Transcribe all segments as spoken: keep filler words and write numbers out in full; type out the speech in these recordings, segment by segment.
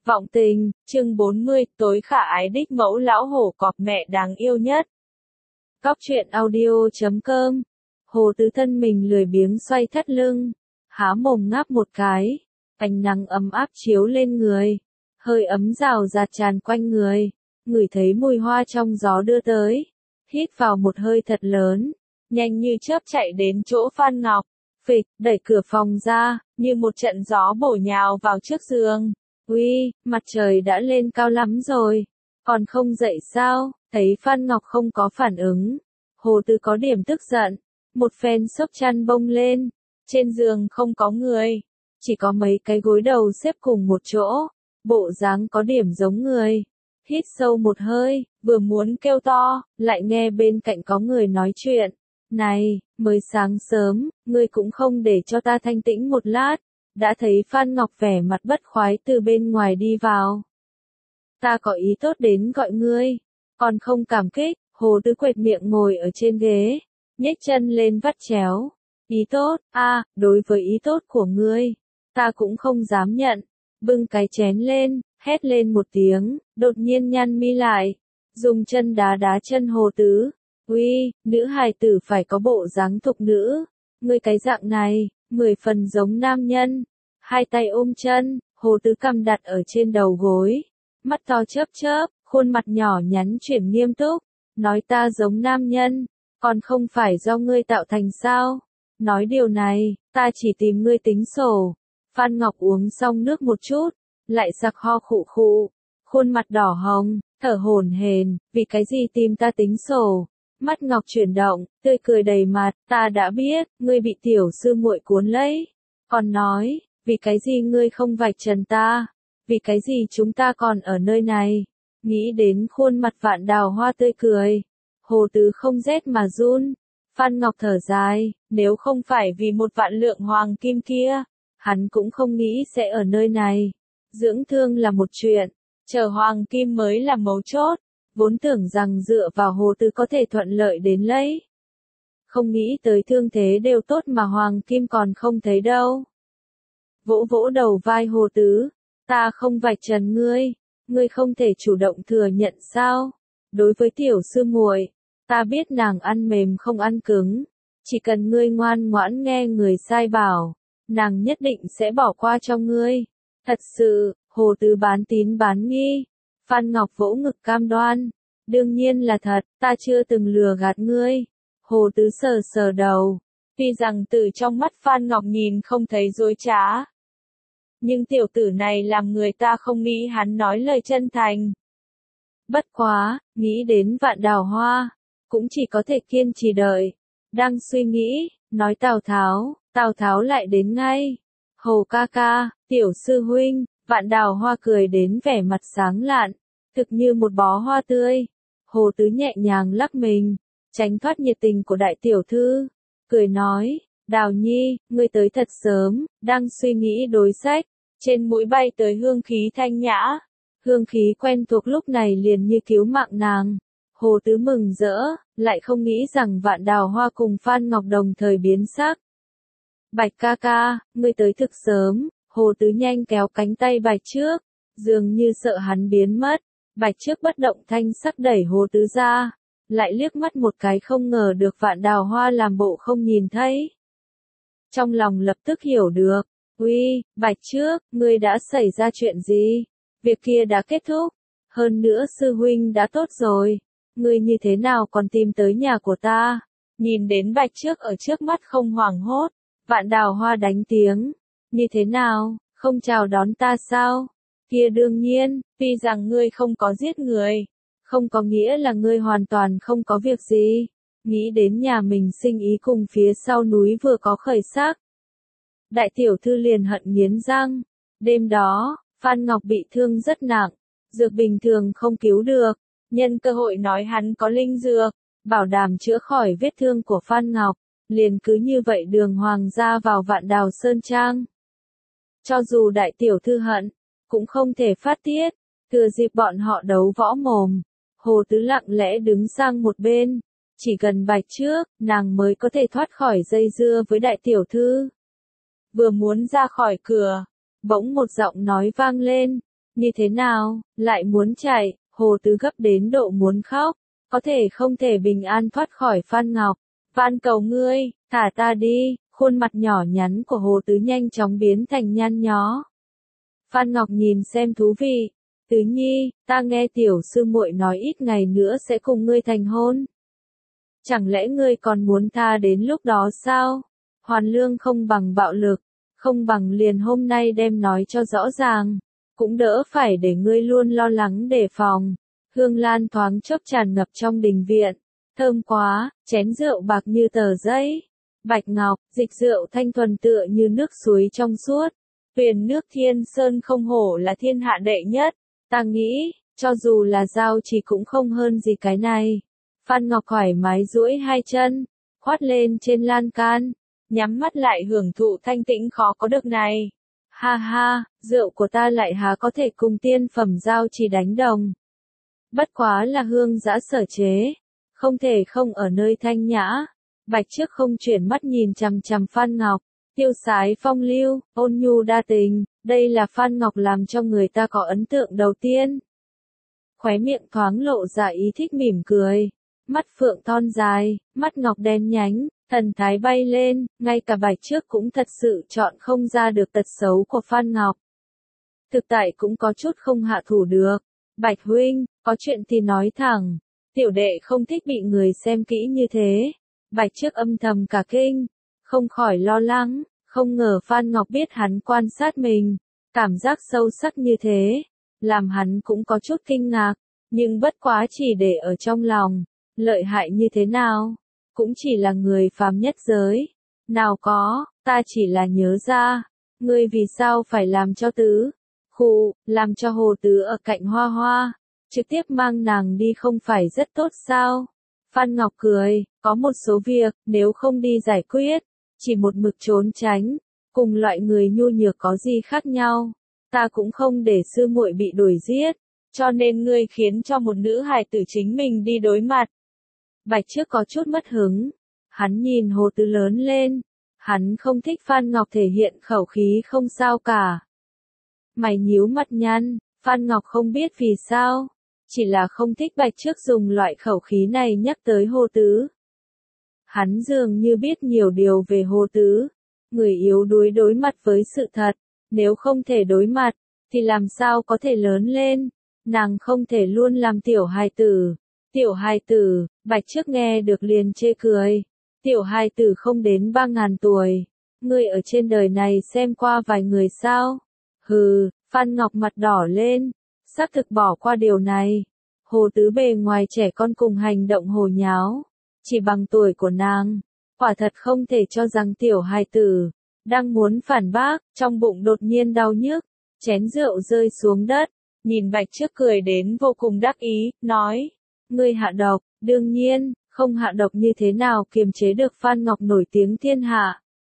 Vọng tình, chương bốn mươi, tối khả ái đích mẫu lão hổ cọp mẹ đáng yêu nhất. Góc truyện audio chấm com. Hồ Tứ thân mình lười biếng xoay thắt lưng, há mồm ngáp một cái, ánh nắng ấm áp chiếu lên người, hơi ấm rào rạt tràn quanh người, ngửi thấy mùi hoa trong gió đưa tới, hít vào một hơi thật lớn, nhanh như chớp chạy đến chỗ Phan Ngọc, phịch, đẩy cửa phòng ra, như một trận gió bổ nhào vào trước giường. Uy, mặt trời đã lên cao lắm rồi, còn không dậy sao? Thấy Phan Ngọc không có phản ứng, Hồ Tứ có điểm tức giận, một phen xốc chăn bông lên, trên giường không có người, chỉ có mấy cái gối đầu xếp cùng một chỗ, bộ dáng có điểm giống người. Hít sâu một hơi, vừa muốn kêu to, lại nghe bên cạnh có người nói chuyện. Này, mới sáng sớm, ngươi cũng không để cho ta thanh tĩnh một lát. Đã thấy Phan Ngọc vẻ mặt bất khoái từ bên ngoài đi vào. Ta có ý tốt đến gọi ngươi, còn không cảm kích. Hồ Tứ quệt miệng ngồi ở trên ghế, nhếch chân lên vắt chéo. Ý tốt, a, à, đối với ý tốt của ngươi, ta cũng không dám nhận. Bưng cái chén lên, hét lên một tiếng, đột nhiên nhăn mi lại, dùng chân đá đá chân Hồ Tứ. Uy, nữ hài tử phải có bộ dáng thục nữ, ngươi cái dạng này, mười phần giống nam nhân. Hai tay ôm chân, Hồ Tứ cằm đặt ở trên đầu gối, mắt to chớp chớp, khuôn mặt nhỏ nhắn chuyển nghiêm túc, nói ta giống nam nhân, còn không phải do ngươi tạo thành sao? Nói điều này, ta chỉ tìm ngươi tính sổ. Phan Ngọc uống xong nước một chút, lại sặc ho khụ khụ, khuôn mặt đỏ hồng, thở hổn hển, vì cái gì tìm ta tính sổ? Mắt Ngọc chuyển động, tươi cười đầy mặt, ta đã biết, ngươi bị tiểu sư muội cuốn lấy. Còn nói, vì cái gì ngươi không vạch trần ta? Vì cái gì chúng ta còn ở nơi này? Nghĩ đến khuôn mặt Vạn Đào Hoa tươi cười, Hồ Tứ không rét mà run. Phan Ngọc thở dài, nếu không phải vì một vạn lượng hoàng kim kia, hắn cũng không nghĩ sẽ ở nơi này. Dưỡng thương là một chuyện, chờ hoàng kim mới là mấu chốt. Vốn tưởng rằng dựa vào Hồ Tứ có thể thuận lợi đến lấy. Không nghĩ tới thương thế đều tốt mà hoàng kim còn không thấy đâu. Vỗ vỗ đầu vai Hồ Tứ, ta không vạch trần ngươi, ngươi không thể chủ động thừa nhận sao? Đối với tiểu sư muội, ta biết nàng ăn mềm không ăn cứng, chỉ cần ngươi ngoan ngoãn nghe người sai bảo, nàng nhất định sẽ bỏ qua cho ngươi. Thật sự, Hồ Tứ bán tín bán nghi. Phan Ngọc vỗ ngực cam đoan, đương nhiên là thật, ta chưa từng lừa gạt ngươi. Hồ Tứ sờ sờ đầu, tuy rằng từ trong mắt Phan Ngọc nhìn không thấy dối trá, nhưng tiểu tử này làm người ta không nghĩ hắn nói lời chân thành. Bất quá, nghĩ đến Vạn Đào Hoa, cũng chỉ có thể kiên trì đợi. Đang suy nghĩ, nói Tào Tháo, Tào Tháo lại đến ngay. Hồ ca ca, tiểu sư huynh. Vạn Đào Hoa cười đến vẻ mặt sáng lạn, thực như một bó hoa tươi. Hồ Tứ nhẹ nhàng lắc mình, tránh thoát nhiệt tình của đại tiểu thư, cười nói, Đào Nhi, ngươi tới thật sớm, đang suy nghĩ đối sách. Trên mũi bay tới hương khí thanh nhã, hương khí quen thuộc lúc này liền như cứu mạng nàng. Hồ Tứ mừng rỡ, lại không nghĩ rằng Vạn Đào Hoa cùng Phan Ngọc đồng thời biến sắc. Bạch ca ca, ngươi tới thực sớm. Hồ Tứ nhanh kéo cánh tay Bạch Trước, dường như sợ hắn biến mất. Bạch Trước bất động thanh sắc đẩy Hồ Tứ ra, lại liếc mắt một cái không ngờ được Vạn Đào Hoa làm bộ không nhìn thấy. Trong lòng lập tức hiểu được, uy, Bạch Trước, ngươi đã xảy ra chuyện gì? Việc kia đã kết thúc, hơn nữa sư huynh đã tốt rồi, ngươi như thế nào còn tìm tới nhà của ta? Nhìn đến Bạch Trước ở trước mắt không hoảng hốt, Vạn Đào Hoa đánh tiếng. Như thế nào, không chào đón ta sao? Kia đương nhiên, tuy rằng ngươi không có giết người, không có nghĩa là ngươi hoàn toàn không có việc gì. Nghĩ đến nhà mình sinh ý cùng phía sau núi vừa có khởi sắc. Đại tiểu thư liền hận nghiến răng. Đêm đó, Phan Ngọc bị thương rất nặng, dược bình thường không cứu được. Nhân cơ hội nói hắn có linh dược, bảo đảm chữa khỏi vết thương của Phan Ngọc, liền cứ như vậy đường hoàng ra vào Vạn Đào Sơn Trang. Cho dù đại tiểu thư hận, cũng không thể phát tiết, thừa dịp bọn họ đấu võ mồm. Hồ Tứ lặng lẽ đứng sang một bên, chỉ gần Bạch Trước, nàng mới có thể thoát khỏi dây dưa với đại tiểu thư. Vừa muốn ra khỏi cửa, bỗng một giọng nói vang lên, Như thế nào, lại muốn chạy, Hồ Tứ gấp đến độ muốn khóc, có thể không thể bình an thoát khỏi Phan Ngọc. Van cầu ngươi, thả ta đi, khuôn mặt nhỏ nhắn của Hồ Tứ nhanh chóng biến thành nhăn nhó. Phan Ngọc nhìn xem thú vị, Tứ Nhi, ta nghe tiểu sư muội nói ít ngày nữa sẽ cùng ngươi thành hôn. Chẳng lẽ ngươi còn muốn tha đến lúc đó sao? Hoàn lương không bằng bạo lực, không bằng liền hôm nay đem nói cho rõ ràng, cũng đỡ phải để ngươi luôn lo lắng đề phòng. Hương lan thoáng chốc tràn ngập trong đình viện, thơm quá, chén rượu bạc như tờ giấy. Bạch ngọc, dịch rượu thanh thuần tựa như nước suối trong suốt. Tuyền nước Thiên Sơn không hổ là thiên hạ đệ nhất, ta nghĩ, cho dù là giao chỉ cũng không hơn gì cái này. Phan Ngọc thoải mái duỗi hai chân, khoát lên trên lan can, nhắm mắt lại hưởng thụ thanh tĩnh khó có được này. Ha ha, rượu của ta lại há có thể cùng tiên phẩm giao chỉ đánh đồng. Bất quá là hương giã sở chế, không thể không ở nơi thanh nhã. Bạch trước không chuyển mắt nhìn chằm chằm Phan Ngọc, tiêu sái phong lưu, ôn nhu đa tình, đây là Phan Ngọc làm cho người ta có ấn tượng đầu tiên. Khóe miệng thoáng lộ ra ý thích mỉm cười, mắt phượng thon dài, mắt ngọc đen nhánh, thần thái bay lên, ngay cả Bạch trước cũng thật sự chọn không ra được tật xấu của Phan Ngọc. Thực tại cũng có chút không hạ thủ được. Bạch huynh, có chuyện thì nói thẳng, tiểu đệ không thích bị người xem kỹ như thế. Bạch trước âm thầm cả kinh, không khỏi lo lắng, không ngờ Phan Ngọc biết hắn quan sát mình, cảm giác sâu sắc như thế, làm hắn cũng có chút kinh ngạc, nhưng bất quá chỉ để ở trong lòng, lợi hại như thế nào, cũng chỉ là người phàm nhất giới, nào có, ta chỉ là nhớ ra, ngươi vì sao phải làm cho Tứ, khụ, làm cho Hồ Tứ ở cạnh Hoa Hoa, trực tiếp mang nàng đi không phải rất tốt sao? Phan Ngọc cười, có một số việc, nếu không đi giải quyết, chỉ một mực trốn tránh, cùng loại người nhu nhược có gì khác nhau, ta cũng không để sư muội bị đuổi giết, cho nên ngươi khiến cho một nữ hài tử chính mình đi đối mặt. Bạch trước có chút mất hứng, hắn nhìn Hồ Tứ lớn lên, hắn không thích Phan Ngọc thể hiện khẩu khí không sao cả. Mày nhíu mặt nhăn, Phan Ngọc không biết vì sao, chỉ là không thích Bạch trước dùng loại khẩu khí này nhắc tới Hồ Tứ. Hắn dường như biết nhiều điều về Hồ Tứ, người yếu đuối đối mặt với sự thật, nếu không thể đối mặt, thì làm sao có thể lớn lên, nàng không thể luôn làm tiểu hài tử. Tiểu hài tử, Bạch trước nghe được liền chê cười, tiểu hài tử không đến ba ngàn tuổi, ngươi ở trên đời này xem qua vài người sao? Hừ, Phan Ngọc mặt đỏ lên, xác thực bỏ qua điều này. Hồ Tứ bề ngoài trẻ con cùng hành động hồ nháo, chỉ bằng tuổi của nàng, quả thật không thể cho rằng tiểu hài tử, đang muốn phản bác, trong bụng đột nhiên đau nhức, chén rượu rơi xuống đất, nhìn Bạch trước cười đến vô cùng đắc ý, nói, ngươi hạ độc, đương nhiên, không hạ độc như thế nào kiềm chế được Phan Ngọc nổi tiếng thiên hạ.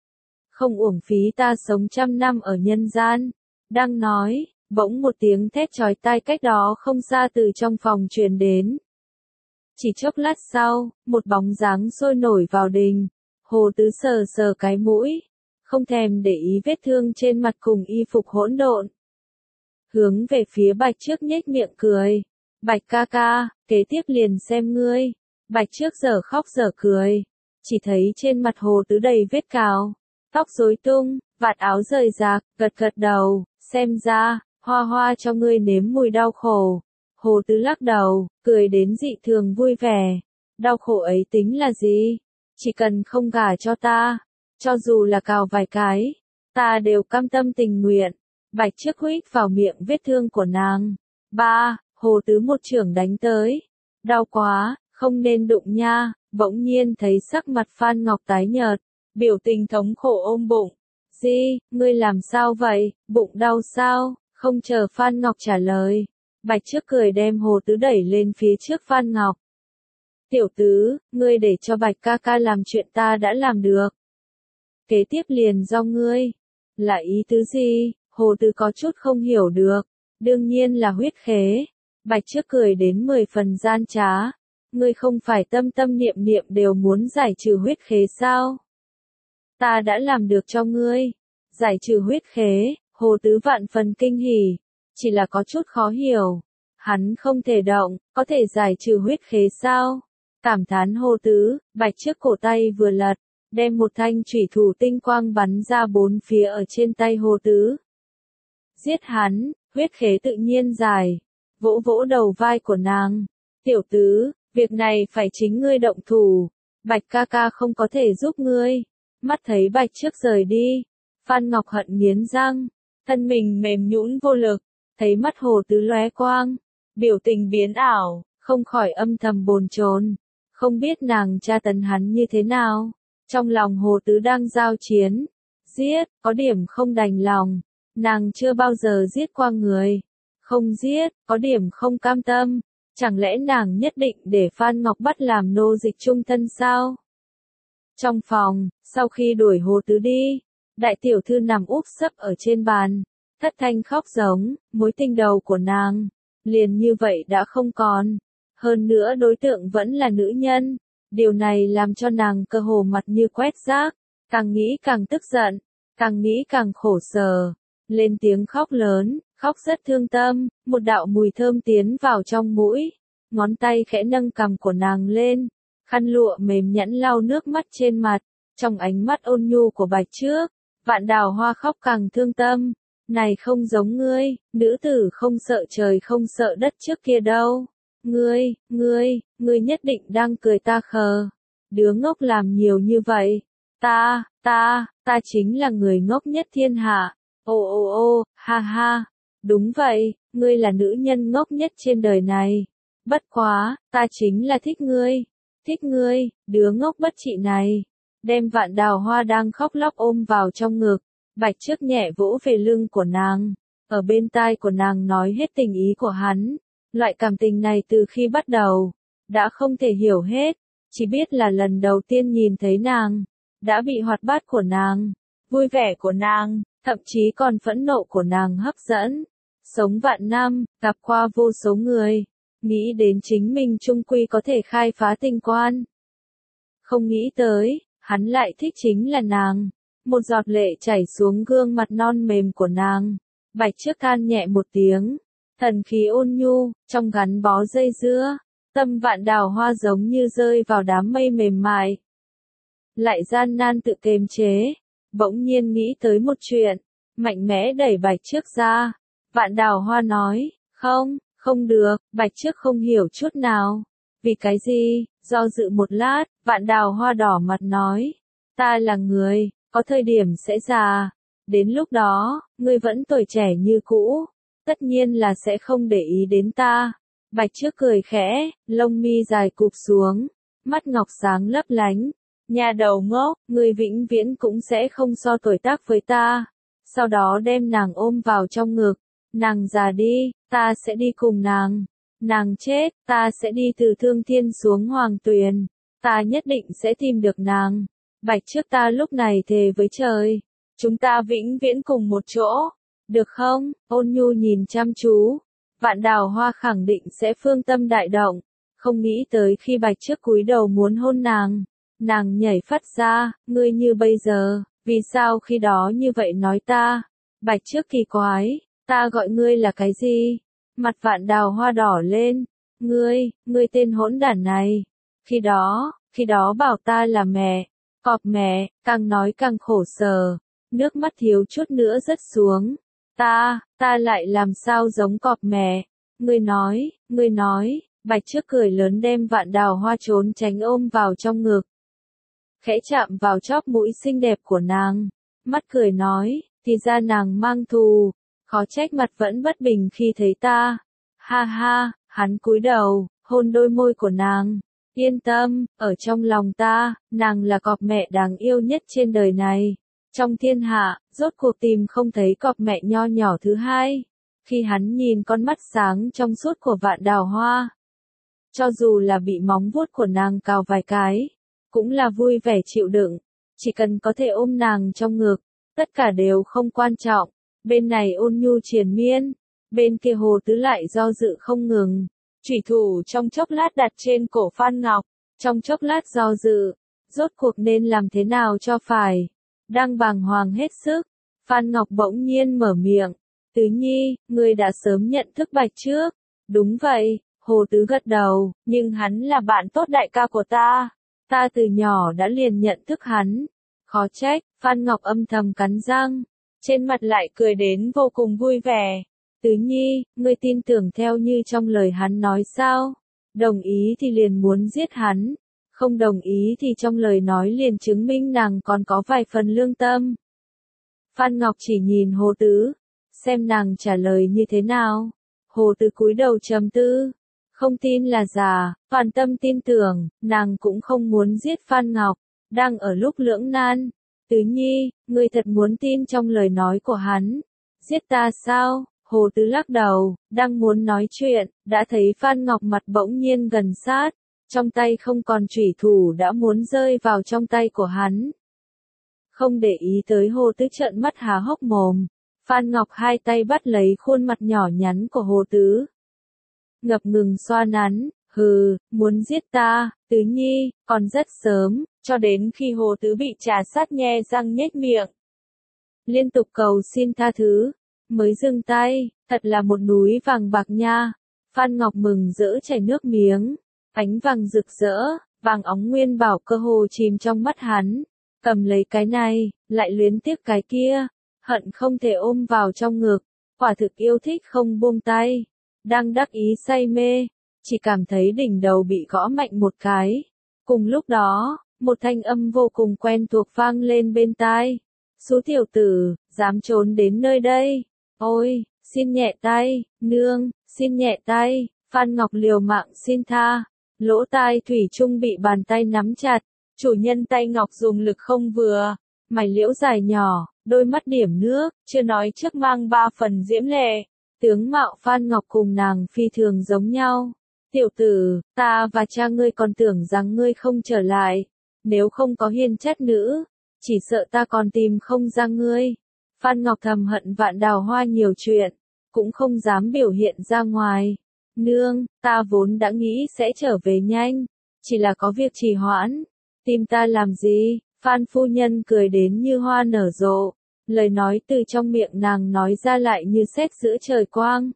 Không uổng phí ta sống trăm năm ở nhân gian, đang nói, bỗng một tiếng thét chói tai cách đó không xa từ trong phòng truyền đến. Chỉ chốc lát sau, một bóng dáng sôi nổi vào đình, Hồ Tứ sờ sờ cái mũi, không thèm để ý vết thương trên mặt cùng y phục hỗn độn. Hướng về phía Bạch trước nhếch miệng cười, Bạch ca ca, kế tiếp liền xem ngươi. Bạch trước giờ khóc giờ cười, chỉ thấy trên mặt Hồ Tứ đầy vết cào, tóc rối tung, vạt áo rời rạc, gật gật đầu, xem ra, Hoa Hoa cho ngươi nếm mùi đau khổ. Hồ Tứ lắc đầu, cười đến dị thường vui vẻ, đau khổ ấy tính là gì? Chỉ cần không gả cho ta, cho dù là cào vài cái, ta đều cam tâm tình nguyện. Bạch trước huýt vào miệng vết thương của nàng. Ba, Hồ Tứ một chưởng đánh tới. Đau quá, không nên đụng nha, bỗng nhiên thấy sắc mặt Phan Ngọc tái nhợt, biểu tình thống khổ ôm bụng. Di, ngươi làm sao vậy, bụng đau sao? Không chờ Phan Ngọc trả lời, Bạch trước cười đem Hồ Tứ đẩy lên phía trước Phan Ngọc. Tiểu Tứ, ngươi để cho Bạch ca ca làm chuyện ta đã làm được. Kế tiếp liền do ngươi. Là ý tứ gì? Hồ Tứ có chút không hiểu được. Đương nhiên là huyết khế. Bạch trước cười đến mười phần gian trá. Ngươi không phải tâm tâm niệm niệm đều muốn giải trừ huyết khế sao? Ta đã làm được cho ngươi. Giải trừ huyết khế, Hồ Tứ vạn phần kinh hỉ. chỉ là có chút khó hiểu. Hắn không thể động, có thể giải trừ huyết khế sao? Cảm thán Hồ Tứ, Bạch trước cổ tay vừa lật, đem một thanh chủy thủ tinh quang bắn ra bốn phía ở trên tay Hồ Tứ. Giết hắn, huyết khế tự nhiên giải, vỗ vỗ đầu vai của nàng. Tiểu Tứ, việc này phải chính ngươi động thủ, Bạch ca ca không có thể giúp ngươi. Mắt thấy Bạch trước rời đi, Phan Ngọc Hận nghiến răng, thân mình mềm nhũn vô lực, thấy mắt Hồ Tứ lóe quang, biểu tình biến ảo, không khỏi âm thầm bồn chồn, không biết nàng tra tấn hắn như thế nào. Trong lòng Hồ Tứ đang giao chiến, giết, có điểm không đành lòng, nàng chưa bao giờ giết qua người, không giết, có điểm không cam tâm, chẳng lẽ nàng nhất định để Phan Ngọc bắt làm nô dịch trung thân sao? Trong phòng, sau khi đuổi Hồ Tứ đi, đại tiểu thư nằm úp sấp ở trên bàn, thất thanh khóc giống, mối tình đầu của nàng, liền như vậy đã không còn, hơn nữa đối tượng vẫn là nữ nhân, điều này làm cho nàng cơ hồ mặt như quét rác, càng nghĩ càng tức giận, càng nghĩ càng khổ sở, lên tiếng khóc lớn, khóc rất thương tâm, một đạo mùi thơm tiến vào trong mũi, ngón tay khẽ nâng cằm của nàng lên, khăn lụa mềm nhẵn lau nước mắt trên mặt, trong ánh mắt ôn nhu của Bạch trước, Vạn Đào Hoa khóc càng thương tâm, này không giống ngươi, nữ tử không sợ trời không sợ đất trước kia đâu. Ngươi, ngươi, ngươi nhất định đang cười ta khờ. Đứa ngốc làm nhiều như vậy. Ta, ta, ta chính là người ngốc nhất thiên hạ. Ô ô ô, ha ha. Đúng vậy, ngươi là nữ nhân ngốc nhất trên đời này. Bất quá, ta chính là thích ngươi. Thích ngươi, đứa ngốc bất trị này. Đem Vạn Đào Hoa đang khóc lóc ôm vào trong ngực. Bạch trước nhẹ vỗ về lưng của nàng. Ở bên tai của nàng nói hết tình ý của hắn. Loại cảm tình này từ khi bắt đầu, đã không thể hiểu hết, chỉ biết là lần đầu tiên nhìn thấy nàng, đã bị hoạt bát của nàng, vui vẻ của nàng, thậm chí còn phẫn nộ của nàng hấp dẫn. Sống vạn năm, gặp qua vô số người, nghĩ đến chính mình chung quy có thể khai phá tinh quan. Không nghĩ tới, hắn lại thích chính là nàng. Một giọt lệ chảy xuống gương mặt non mềm của nàng. Bạch trước than nhẹ một tiếng. Thần khí ôn nhu, trong gắn bó dây dưa, tâm Vạn Đào Hoa giống như rơi vào đám mây mềm mại. Lại gian nan tự kiềm chế, bỗng nhiên nghĩ tới một chuyện, mạnh mẽ đẩy Bạch trước ra. Vạn Đào Hoa nói, không, không được, Bạch trước không hiểu chút nào. Vì cái gì? Do dự một lát, Vạn Đào Hoa đỏ mặt nói, ta là người, có thời điểm sẽ già. Đến lúc đó, ngươi vẫn tuổi trẻ như cũ. Tất nhiên là sẽ không để ý đến ta. Bạch trước cười khẽ, lông mi dài cụp xuống, mắt ngọc sáng lấp lánh. Nhà đầu ngốc, người vĩnh viễn cũng sẽ không so tuổi tác với ta. Sau đó đem nàng ôm vào trong ngực. Nàng già đi, ta sẽ đi cùng nàng. Nàng chết, ta sẽ đi từ Thương Thiên xuống Hoàng Tuyền. Ta nhất định sẽ tìm được nàng. Bạch trước ta lúc này thề với trời. Chúng ta vĩnh viễn cùng một chỗ. Được không? Ôn nhu nhìn chăm chú. Vạn Đào Hoa khẳng định sẽ phương tâm đại động. Không nghĩ tới khi Bạch trước cúi đầu muốn hôn nàng. Nàng nhảy phắt ra, ngươi như bây giờ, vì sao khi đó như vậy nói ta? Bạch trước kỳ quái, ta gọi ngươi là cái gì? Mặt Vạn Đào Hoa đỏ lên. Ngươi, ngươi tên hỗn đản này. Khi đó, khi đó bảo ta là mẹ. Cọp mẹ, càng nói càng khổ sở. Nước mắt thiếu chút nữa rớt xuống. Ta, ta lại làm sao giống cọp mẹ. Ngươi nói, ngươi nói, Bạch trước cười lớn đem Vạn Đào Hoa trốn tránh ôm vào trong ngực. Khẽ chạm vào chóp mũi xinh đẹp của nàng. Mắt cười nói, thì ra nàng mang thù. Khó trách mặt vẫn bất bình khi thấy ta. Ha ha, hắn cúi đầu, hôn đôi môi của nàng. Yên tâm, ở trong lòng ta, nàng là cọp mẹ đáng yêu nhất trên đời này. Trong thiên hạ, rốt cuộc tìm không thấy cọp mẹ nho nhỏ thứ hai. Khi hắn nhìn con mắt sáng trong suốt của Vạn Đào Hoa. Cho dù là bị móng vuốt của nàng cào vài cái, cũng là vui vẻ chịu đựng. Chỉ cần có thể ôm nàng trong ngực, tất cả đều không quan trọng. Bên này ôn nhu triền miên, bên kia Hồ Tứ lại do dự không ngừng. Chủy thủ trong chốc lát đặt trên cổ Phan Ngọc, trong chốc lát do dự, rốt cuộc nên làm thế nào cho phải. Đang bàng hoàng hết sức, Phan Ngọc bỗng nhiên mở miệng, Tứ Nhi, ngươi đã sớm nhận thức Bạch Trước. Đúng vậy, Hồ Tứ gật đầu, nhưng hắn là bạn tốt đại ca của ta. Ta từ nhỏ đã liền nhận thức hắn. Khó trách, Phan Ngọc âm thầm cắn răng, trên mặt lại cười đến vô cùng vui vẻ. Tứ Nhi, ngươi tin tưởng theo như trong lời hắn nói sao? Đồng ý thì liền muốn giết hắn, không đồng ý thì trong lời nói liền chứng minh nàng còn có vài phần lương tâm. Phan Ngọc chỉ nhìn Hồ Tứ, xem nàng trả lời như thế nào. Hồ Tứ cúi đầu trầm tư, không tin là giả, toàn tâm tin tưởng, nàng cũng không muốn giết Phan Ngọc, đang ở lúc lưỡng nan. Tứ Nhi, ngươi thật muốn tin trong lời nói của hắn? Giết ta sao? Hồ Tứ lắc đầu, đang muốn nói chuyện, đã thấy Phan Ngọc mặt bỗng nhiên gần sát, trong tay không còn chủy thủ đã muốn rơi vào trong tay của hắn. Không để ý tới Hồ Tứ trợn mắt há hốc mồm, Phan Ngọc hai tay bắt lấy khuôn mặt nhỏ nhắn của Hồ Tứ. Ngập ngừng xoa nắn, hừ, muốn giết ta, Tứ Nhi, còn rất sớm, cho đến khi Hồ Tứ bị trà sát nhe răng nhếch miệng. Liên tục cầu xin tha thứ, mới dừng tay, thật là một núi vàng bạc nha. Phan Ngọc mừng rỡ chảy nước miếng, ánh vàng rực rỡ, vàng óng nguyên bảo cơ hồ chìm trong mắt hắn. Cầm lấy cái này, lại luyến tiếc cái kia, hận không thể ôm vào trong ngực, quả thực yêu thích không buông tay. Đang đắc ý say mê, chỉ cảm thấy đỉnh đầu bị gõ mạnh một cái. Cùng lúc đó, một thanh âm vô cùng quen thuộc vang lên bên tai. Xú tiểu tử, dám trốn đến nơi đây. Ôi, xin nhẹ tay, nương, xin nhẹ tay. Phan Ngọc liều mạng xin tha, lỗ tai thủy chung bị bàn tay nắm chặt. Chủ nhân tay Ngọc dùng lực không vừa, mày liễu dài nhỏ, đôi mắt điểm nước, chưa nói trước mang ba phần diễm lệ. Tướng mạo Phan Ngọc cùng nàng phi thường giống nhau. Tiểu tử, ta và cha ngươi còn tưởng rằng ngươi không trở lại. Nếu không có hiên chất nữ, chỉ sợ ta còn tìm không ra ngươi. Phan Ngọc thầm hận Vạn Đào Hoa nhiều chuyện, cũng không dám biểu hiện ra ngoài. Nương, ta vốn đã nghĩ sẽ trở về nhanh, chỉ là có việc trì hoãn. Tìm ta làm gì? Phan phu nhân cười đến như hoa nở rộ. Lời nói từ trong miệng nàng nói ra lại như sét giữa trời quang.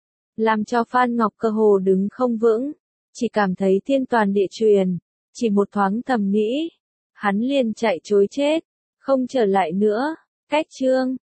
Làm cho Phan Ngọc cơ hồ đứng không vững, chỉ cảm thấy thiên toàn địa truyền, chỉ một thoáng thầm nghĩ. Hắn liền chạy trối chết, không trở lại nữa. Cách chương